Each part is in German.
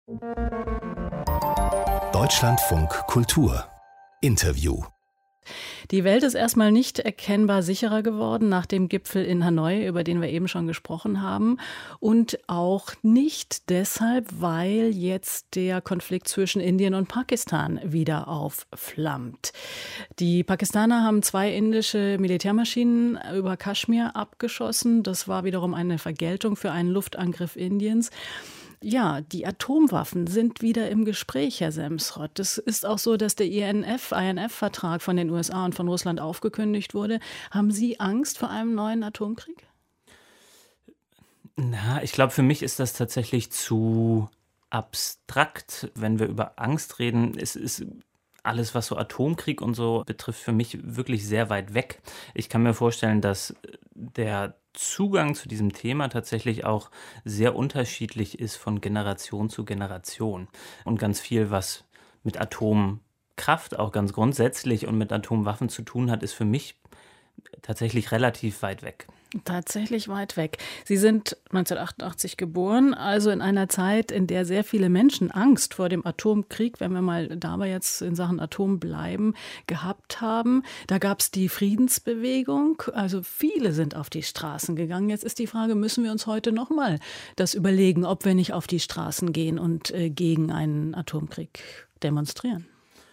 Deutschlandfunk Kultur Interview. Die Welt ist erstmal nicht erkennbar sicherer geworden nach dem Gipfel in Hanoi, über den wir eben schon gesprochen haben. Und auch nicht deshalb, weil jetzt der Konflikt zwischen Indien und Pakistan wieder aufflammt. Die Pakistaner haben 2 indische Militärmaschinen über Kaschmir abgeschossen. Das war wiederum eine Vergeltung für einen Luftangriff Indiens. Ja, die Atomwaffen sind wieder im Gespräch, Herr Semsrott. Es ist auch so, dass der INF-Vertrag von den USA und von Russland aufgekündigt wurde. Haben Sie Angst vor einem neuen Atomkrieg? Ich glaube, für mich ist das tatsächlich zu abstrakt, wenn wir über Angst reden. Es ist alles, was so Atomkrieg und so betrifft, für mich wirklich sehr weit weg. Ich kann mir vorstellen, dass der Zugang zu diesem Thema tatsächlich auch sehr unterschiedlich ist von Generation zu Generation. Und ganz viel, was mit Atomkraft auch ganz grundsätzlich und mit Atomwaffen zu tun hat, ist für mich tatsächlich relativ weit weg. Tatsächlich weit weg. Sie sind 1988 geboren, also in einer Zeit, in der sehr viele Menschen Angst vor dem Atomkrieg, wenn wir mal dabei jetzt in Sachen Atom bleiben, gehabt haben. Da gab es die Friedensbewegung, also viele sind auf die Straßen gegangen. Jetzt ist die Frage, müssen wir uns heute nochmal das überlegen, ob wir nicht auf die Straßen gehen und gegen einen Atomkrieg demonstrieren?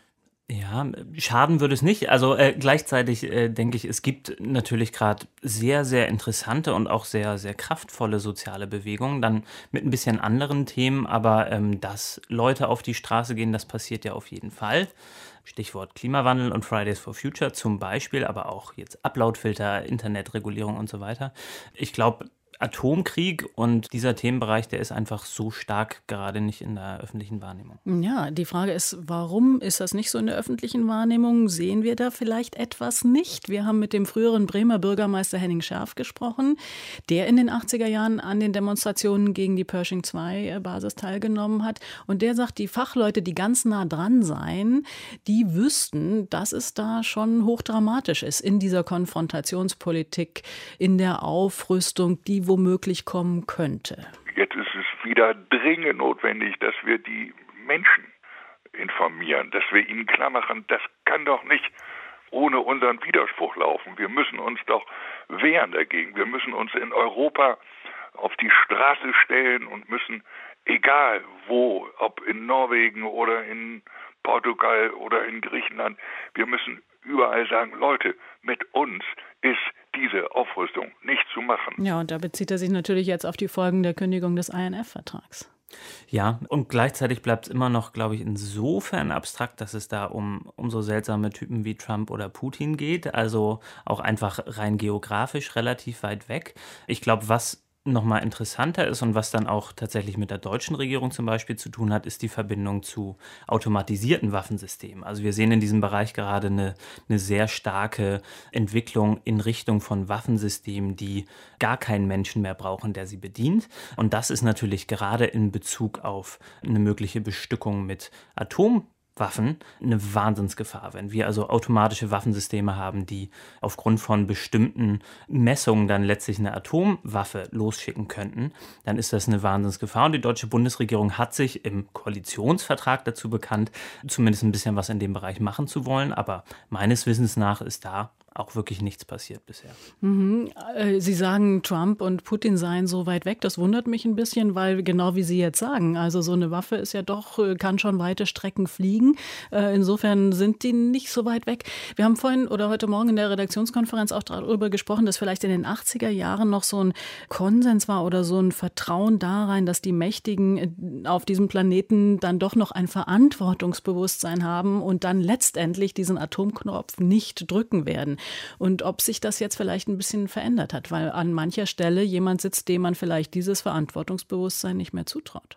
Ja, schaden würde es nicht. Also gleichzeitig denke ich, es gibt natürlich gerade sehr, sehr interessante und auch sehr, sehr kraftvolle soziale Bewegungen, dann mit ein bisschen anderen Themen, aber dass Leute auf die Straße gehen, das passiert ja auf jeden Fall. Stichwort Klimawandel und Fridays for Future zum Beispiel, aber auch jetzt Uploadfilter, Internetregulierung und so weiter. Ich glaube, Atomkrieg und dieser Themenbereich, der ist einfach so stark gerade nicht in der öffentlichen Wahrnehmung. Ja, die Frage ist, warum ist das nicht so in der öffentlichen Wahrnehmung? Sehen wir da vielleicht etwas nicht? Wir haben mit dem früheren Bremer Bürgermeister Henning Schärf gesprochen, der in den 80er Jahren an den Demonstrationen gegen die Pershing-2-Basis teilgenommen hat. Und der sagt, die Fachleute, die ganz nah dran seien, die wüssten, dass es da schon hochdramatisch ist in dieser Konfrontationspolitik, in der Aufrüstung, die womöglich kommen könnte. Jetzt ist es wieder dringend notwendig, dass wir die Menschen informieren, dass wir ihnen klar machen, das kann doch nicht ohne unseren Widerspruch laufen. Wir müssen uns doch wehren dagegen. Wir müssen uns in Europa auf die Straße stellen und müssen, egal wo, ob in Norwegen oder in Portugal oder in Griechenland, wir müssen überall sagen, Leute, mit uns ist diese Aufrüstung nicht zu machen. Ja, und da bezieht er sich natürlich jetzt auf die Folgen der Kündigung des INF-Vertrags. Ja, und gleichzeitig bleibt es immer noch, glaube ich, insofern abstrakt, dass es da um so seltsame Typen wie Trump oder Putin geht, also auch einfach rein geografisch relativ weit weg. Ich glaube, was nochmal interessanter ist und was dann auch tatsächlich mit der deutschen Regierung zum Beispiel zu tun hat, ist die Verbindung zu automatisierten Waffensystemen. Also wir sehen in diesem Bereich gerade eine sehr starke Entwicklung in Richtung von Waffensystemen, die gar keinen Menschen mehr brauchen, der sie bedient. Und das ist natürlich gerade in Bezug auf eine mögliche Bestückung mit Atomwaffen eine Wahnsinnsgefahr. Wenn wir also automatische Waffensysteme haben, die aufgrund von bestimmten Messungen dann letztlich eine Atomwaffe losschicken könnten, dann ist das eine Wahnsinnsgefahr. Und die deutsche Bundesregierung hat sich im Koalitionsvertrag dazu bekannt, zumindest ein bisschen was in dem Bereich machen zu wollen. Aber meines Wissens nach ist da auch wirklich nichts passiert bisher. Sie sagen, Trump und Putin seien so weit weg. Das wundert mich ein bisschen, weil genau wie Sie jetzt sagen, also so eine Waffe ist ja doch, kann schon weite Strecken fliegen. Insofern sind die nicht so weit weg. Wir haben vorhin oder heute Morgen in der Redaktionskonferenz auch darüber gesprochen, dass vielleicht in den 80er Jahren noch so ein Konsens war oder so ein Vertrauen da rein, dass die Mächtigen auf diesem Planeten dann doch noch ein Verantwortungsbewusstsein haben und dann letztendlich diesen Atomknopf nicht drücken werden. Und ob sich das jetzt vielleicht ein bisschen verändert hat, weil an mancher Stelle jemand sitzt, dem man vielleicht dieses Verantwortungsbewusstsein nicht mehr zutraut.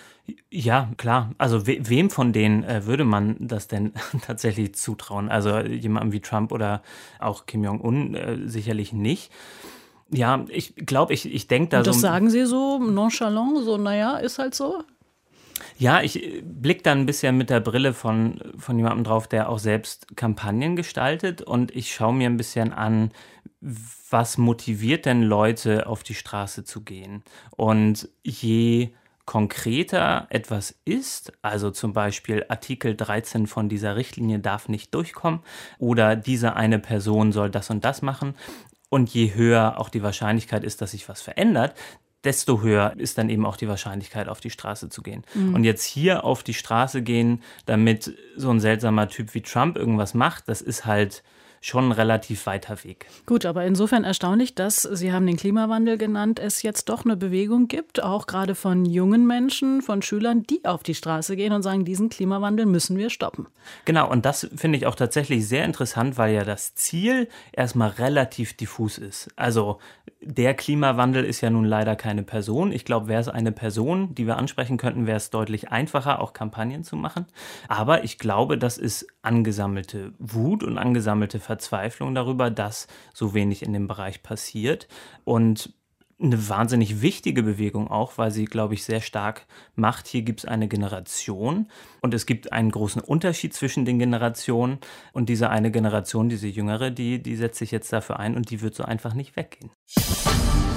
Ja, klar. Also wem von denen würde man das denn tatsächlich zutrauen? Also jemandem wie Trump oder auch Kim Jong-un sicherlich nicht. Ja, ich glaube, ich denke da und das so. Sagen Sie so nonchalant, so naja, ist halt so? Ja, ich blicke da ein bisschen mit der Brille von jemandem drauf, der auch selbst Kampagnen gestaltet, und ich schaue mir ein bisschen an, was motiviert denn Leute, auf die Straße zu gehen. Und je konkreter etwas ist, also zum Beispiel Artikel 13 von dieser Richtlinie darf nicht durchkommen oder diese eine Person soll das und das machen, und je höher auch die Wahrscheinlichkeit ist, dass sich was verändert, desto höher ist dann eben auch die Wahrscheinlichkeit, auf die Straße zu gehen. Und jetzt hier auf die Straße gehen, damit so ein seltsamer Typ wie Trump irgendwas macht, das ist halt schon ein relativ weiter Weg. Gut, aber insofern erstaunlich, dass, Sie haben den Klimawandel genannt, es jetzt doch eine Bewegung gibt, auch gerade von jungen Menschen, von Schülern, die auf die Straße gehen und sagen, diesen Klimawandel müssen wir stoppen. Genau, und das finde ich auch tatsächlich sehr interessant, weil ja das Ziel erstmal relativ diffus ist. Also der Klimawandel ist ja nun leider keine Person. Ich glaube, wäre es eine Person, die wir ansprechen könnten, wäre es deutlich einfacher, auch Kampagnen zu machen. Aber ich glaube, das ist angesammelte Wut und angesammelte Verzweiflung darüber, dass so wenig in dem Bereich passiert. Und eine wahnsinnig wichtige Bewegung auch, weil sie, glaube ich, sehr stark macht. Hier gibt es eine Generation und es gibt einen großen Unterschied zwischen den Generationen. Und diese eine Generation, diese jüngere, die setzt sich jetzt dafür ein und die wird so einfach nicht weggehen.